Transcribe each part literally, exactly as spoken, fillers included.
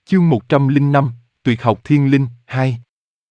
Chương một trăm lẻ năm, Tuyệt học Thiên Linh, hai.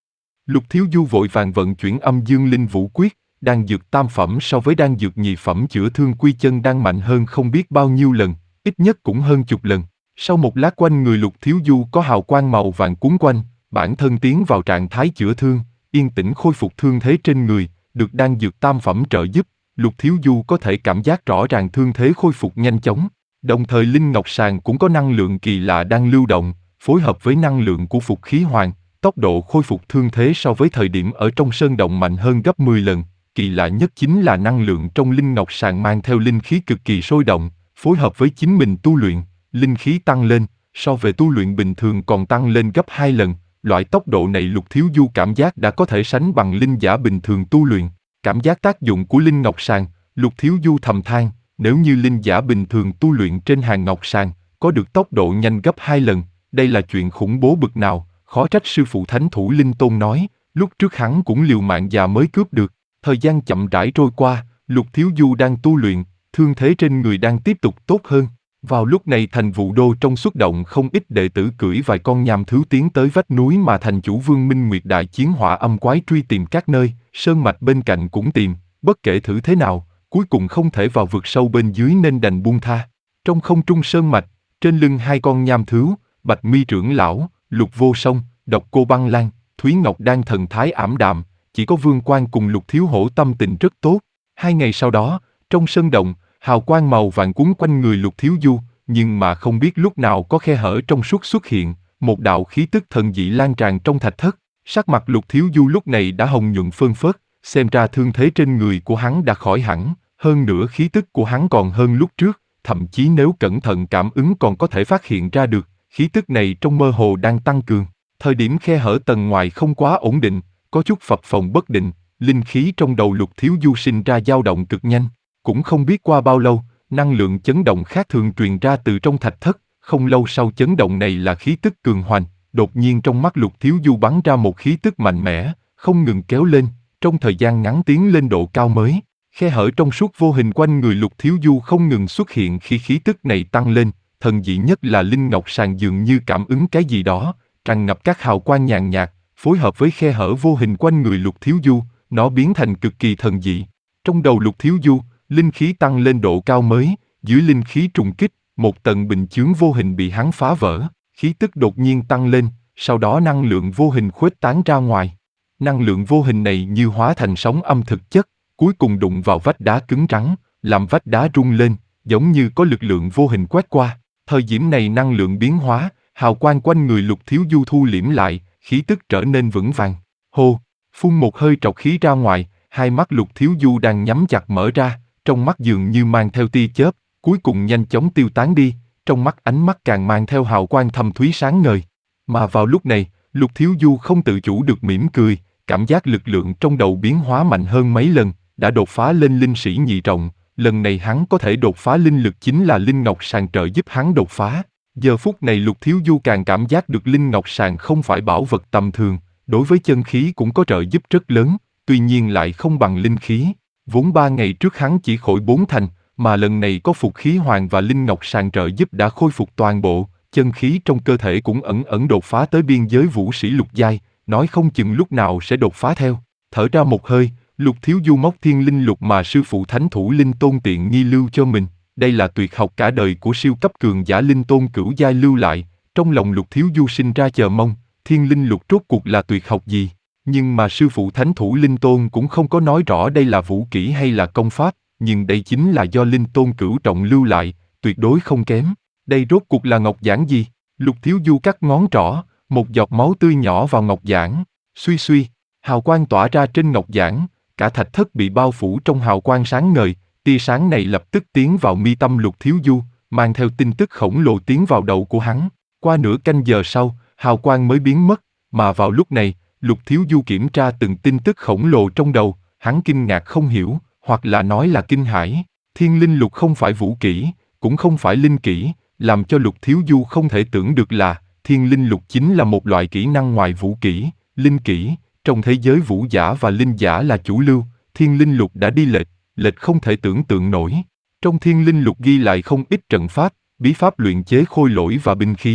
Lục Thiếu Du vội vàng vận chuyển âm dương linh vũ quyết, đan dược tam phẩm so với đan dược nhị phẩm chữa thương quy chân đang mạnh hơn không biết bao nhiêu lần, ít nhất cũng hơn chục lần. Sau một lát quanh người Lục Thiếu Du có hào quang màu vàng cuốn quanh, bản thân tiến vào trạng thái chữa thương, yên tĩnh khôi phục thương thế trên người, được đan dược tam phẩm trợ giúp, Lục Thiếu Du có thể cảm giác rõ ràng thương thế khôi phục nhanh chóng. Đồng thời Linh Ngọc Sàn cũng có năng lượng kỳ lạ đang lưu động, phối hợp với năng lượng của Phục Khí Hoàng, tốc độ khôi phục thương thế so với thời điểm ở trong sơn động mạnh hơn gấp mười lần. Kỳ lạ nhất chính là năng lượng trong Linh Ngọc Sàn mang theo linh khí cực kỳ sôi động, phối hợp với chính mình tu luyện, linh khí tăng lên, so về tu luyện bình thường còn tăng lên gấp hai lần. Loại tốc độ này Lục Thiếu Du cảm giác đã có thể sánh bằng linh giả bình thường tu luyện. Cảm giác tác dụng của Linh Ngọc Sàn, Lục Thiếu Du thầm than, nếu như linh giả bình thường tu luyện trên hàng ngọc sàn, có được tốc độ nhanh gấp hai lần, đây là chuyện khủng bố bực nào, khó trách sư phụ Thánh Thủ Linh Tôn nói, lúc trước hắn cũng liều mạng già mới cướp được. Thời gian chậm rãi trôi qua, Lục Thiếu Du đang tu luyện, thương thế trên người đang tiếp tục tốt hơn. Vào lúc này thành Vũ Đô trong xuất động không ít đệ tử cưỡi vài con nham thú tiến tới vách núi mà thành chủ Vương Minh Nguyệt đại chiến hỏa âm quái truy tìm các nơi, sơn mạch bên cạnh cũng tìm, bất kể thử thế nào, cuối cùng không thể vào vực sâu bên dưới nên đành buông tha. Trong không trung sơn mạch, trên lưng hai con nham thú, Bạch Mi trưởng lão, Lục Vô Song, Độc Cô Băng Lan, Thúy Ngọc đang thần thái ảm đạm, chỉ có Vương Quan cùng Lục Thiếu Hổ tâm tình rất tốt. Hai ngày sau đó, trong sơn động, hào quang màu vàng cuốn quanh người Lục Thiếu Du, nhưng mà không biết lúc nào có khe hở trong suốt xuất hiện, một đạo khí tức thần dị lan tràn trong thạch thất. Sắc mặt Lục Thiếu Du lúc này đã hồng nhuận phơn phớt, xem ra thương thế trên người của hắn đã khỏi hẳn, hơn nữa khí tức của hắn còn hơn lúc trước, thậm chí nếu cẩn thận cảm ứng còn có thể phát hiện ra được, khí tức này trong mơ hồ đang tăng cường. Thời điểm khe hở tầng ngoài không quá ổn định, có chút phập phồng bất định, linh khí trong đầu Lục Thiếu Du sinh ra dao động cực nhanh. Cũng không biết qua bao lâu, năng lượng chấn động khác thường truyền ra từ trong thạch thất, không lâu sau chấn động này là khí tức cường hoành, đột nhiên trong mắt Lục Thiếu Du bắn ra một khí tức mạnh mẽ, không ngừng kéo lên, trong thời gian ngắn tiến lên độ cao mới. Khe hở trong suốt vô hình quanh người Lục Thiếu Du không ngừng xuất hiện khi khí tức này tăng lên, thần dị nhất là Linh Ngọc Sàn dường như cảm ứng cái gì đó, tràn ngập các hào quang nhàn nhạt, phối hợp với khe hở vô hình quanh người Lục Thiếu Du, nó biến thành cực kỳ thần dị. Trong đầu Lục Thiếu Du, linh khí tăng lên độ cao mới, dưới linh khí trùng kích, một tầng bình chướng vô hình bị hắn phá vỡ, khí tức đột nhiên tăng lên, sau đó năng lượng vô hình khuếch tán ra ngoài. Năng lượng vô hình này như hóa thành sóng âm thực chất, cuối cùng đụng vào vách đá cứng rắn, làm vách đá rung lên, giống như có lực lượng vô hình quét qua. Thời điểm này năng lượng biến hóa, hào quang quanh người Lục Thiếu Du thu liễm lại, khí tức trở nên vững vàng. Hô, phun một hơi trọc khí ra ngoài, hai mắt Lục Thiếu Du đang nhắm chặt mở ra, trong mắt dường như mang theo tia chớp, cuối cùng nhanh chóng tiêu tán đi, trong mắt ánh mắt càng mang theo hào quang thâm thúy sáng ngời. Mà vào lúc này, Lục Thiếu Du không tự chủ được mỉm cười, cảm giác lực lượng trong đầu biến hóa mạnh hơn mấy lần, đã đột phá lên linh sĩ nhị trọng, lần này hắn có thể đột phá linh lực chính là Linh Ngọc Sàn trợ giúp hắn đột phá. Giờ phút này Lục Thiếu Du càng cảm giác được Linh Ngọc Sàn không phải bảo vật tầm thường, đối với chân khí cũng có trợ giúp rất lớn, tuy nhiên lại không bằng linh khí. Vốn ba ngày trước hắn chỉ khôi bốn thành, mà lần này có Phục Khí Hoàng và Linh Ngọc Sàn trợ giúp đã khôi phục toàn bộ, chân khí trong cơ thể cũng ẩn ẩn đột phá tới biên giới vũ sĩ lục giai, nói không chừng lúc nào sẽ đột phá theo. Thở ra một hơi, Lục Thiếu Du móc thiên linh lục mà sư phụ Thánh Thủ Linh Tôn tiện nghi lưu cho mình, đây là tuyệt học cả đời của siêu cấp cường giả Linh Tôn cửu giai lưu lại, trong lòng Lục Thiếu Du sinh ra chờ mong, thiên linh lục rốt cuộc là tuyệt học gì, nhưng mà sư phụ Thánh Thủ Linh Tôn cũng không có nói rõ đây là vũ kỹ hay là công pháp, nhưng đây chính là do Linh Tôn cửu trọng lưu lại, tuyệt đối không kém. Đây rốt cuộc là ngọc giản gì? Lục Thiếu Du cắt ngón trỏ, một giọt máu tươi nhỏ vào ngọc giản, suy suy, hào quang tỏa ra trên ngọc giản, cả thạch thất bị bao phủ trong hào quang sáng ngời, tia sáng này lập tức tiến vào mi tâm Lục Thiếu Du, mang theo tin tức khổng lồ tiến vào đầu của hắn. Qua nửa canh giờ sau, hào quang mới biến mất, mà vào lúc này, Lục Thiếu Du kiểm tra từng tin tức khổng lồ trong đầu, hắn kinh ngạc không hiểu, hoặc là nói là kinh hãi. Thiên linh lục không phải vũ kỹ, cũng không phải linh kỹ, làm cho Lục Thiếu Du không thể tưởng được là thiên linh lục chính là một loại kỹ năng ngoài vũ kỹ, linh kỹ. Trong thế giới vũ giả và linh giả là chủ lưu, thiên linh lục đã đi lệch, lệch không thể tưởng tượng nổi. Trong thiên linh lục ghi lại không ít trận pháp, bí pháp luyện chế khôi lỗi và binh khí,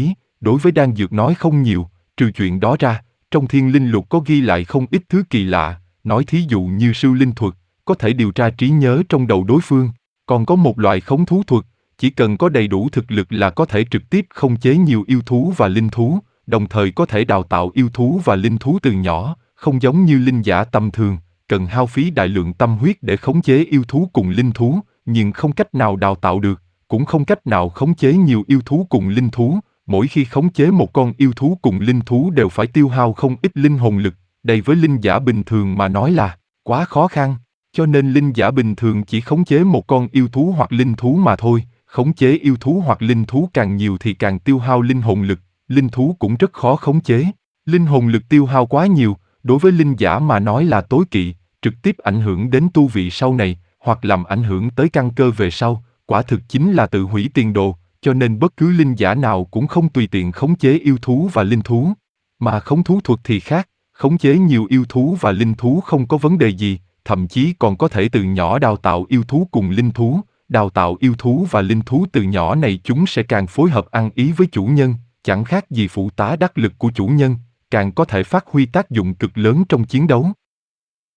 đối với đan dược nói không nhiều, trừ chuyện đó ra, trong Thiên Linh Lục có ghi lại không ít thứ kỳ lạ, nói thí dụ như sư linh thuật, có thể điều tra trí nhớ trong đầu đối phương, còn có một loại khống thú thuật, chỉ cần có đầy đủ thực lực là có thể trực tiếp khống chế nhiều yêu thú và linh thú, đồng thời có thể đào tạo yêu thú và linh thú từ nhỏ, không giống như linh giả tầm thường, cần hao phí đại lượng tâm huyết để khống chế yêu thú cùng linh thú, nhưng không cách nào đào tạo được, cũng không cách nào khống chế nhiều yêu thú cùng linh thú, mỗi khi khống chế một con yêu thú cùng linh thú đều phải tiêu hao không ít linh hồn lực, đây với linh giả bình thường mà nói là quá khó khăn, cho nên linh giả bình thường chỉ khống chế một con yêu thú hoặc linh thú mà thôi, khống chế yêu thú hoặc linh thú càng nhiều thì càng tiêu hao linh hồn lực, linh thú cũng rất khó khống chế. Linh hồn lực tiêu hao quá nhiều, đối với linh giả mà nói là tối kỵ, trực tiếp ảnh hưởng đến tu vị sau này, hoặc làm ảnh hưởng tới căn cơ về sau, quả thực chính là tự hủy tiền đồ, cho nên bất cứ linh giả nào cũng không tùy tiện khống chế yêu thú và linh thú. Mà khống thú thuật thì khác, khống chế nhiều yêu thú và linh thú không có vấn đề gì, thậm chí còn có thể từ nhỏ đào tạo yêu thú cùng linh thú, đào tạo yêu thú và linh thú từ nhỏ này chúng sẽ càng phối hợp ăn ý với chủ nhân, chẳng khác gì phụ tá đắc lực của chủ nhân, càng có thể phát huy tác dụng cực lớn trong chiến đấu.